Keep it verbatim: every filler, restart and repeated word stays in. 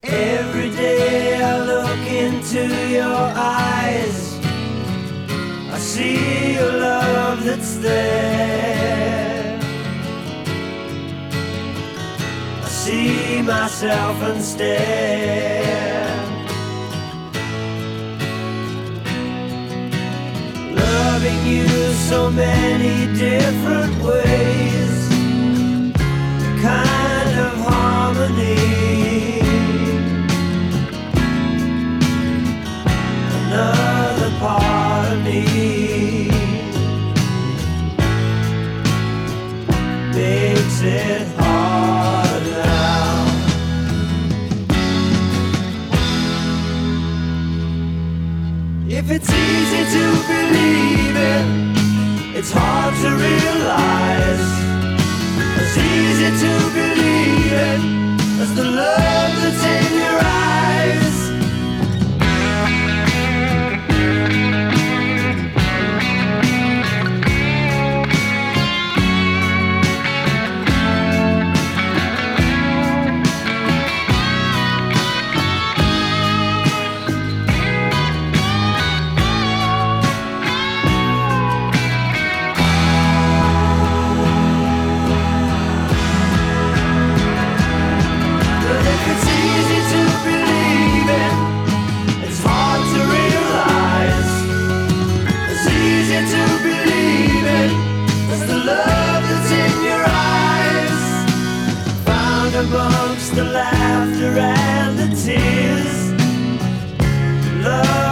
Every day I look into your eyes, I see a love that's there. I see myself and stare. Loving you so many different ways, kind of harmony. Another part of me makes it hard now. If it's easy to believe it, it's hard to realize. It's easy to believe it as the love that's in your eyes. Amongst the laughter and the tears, love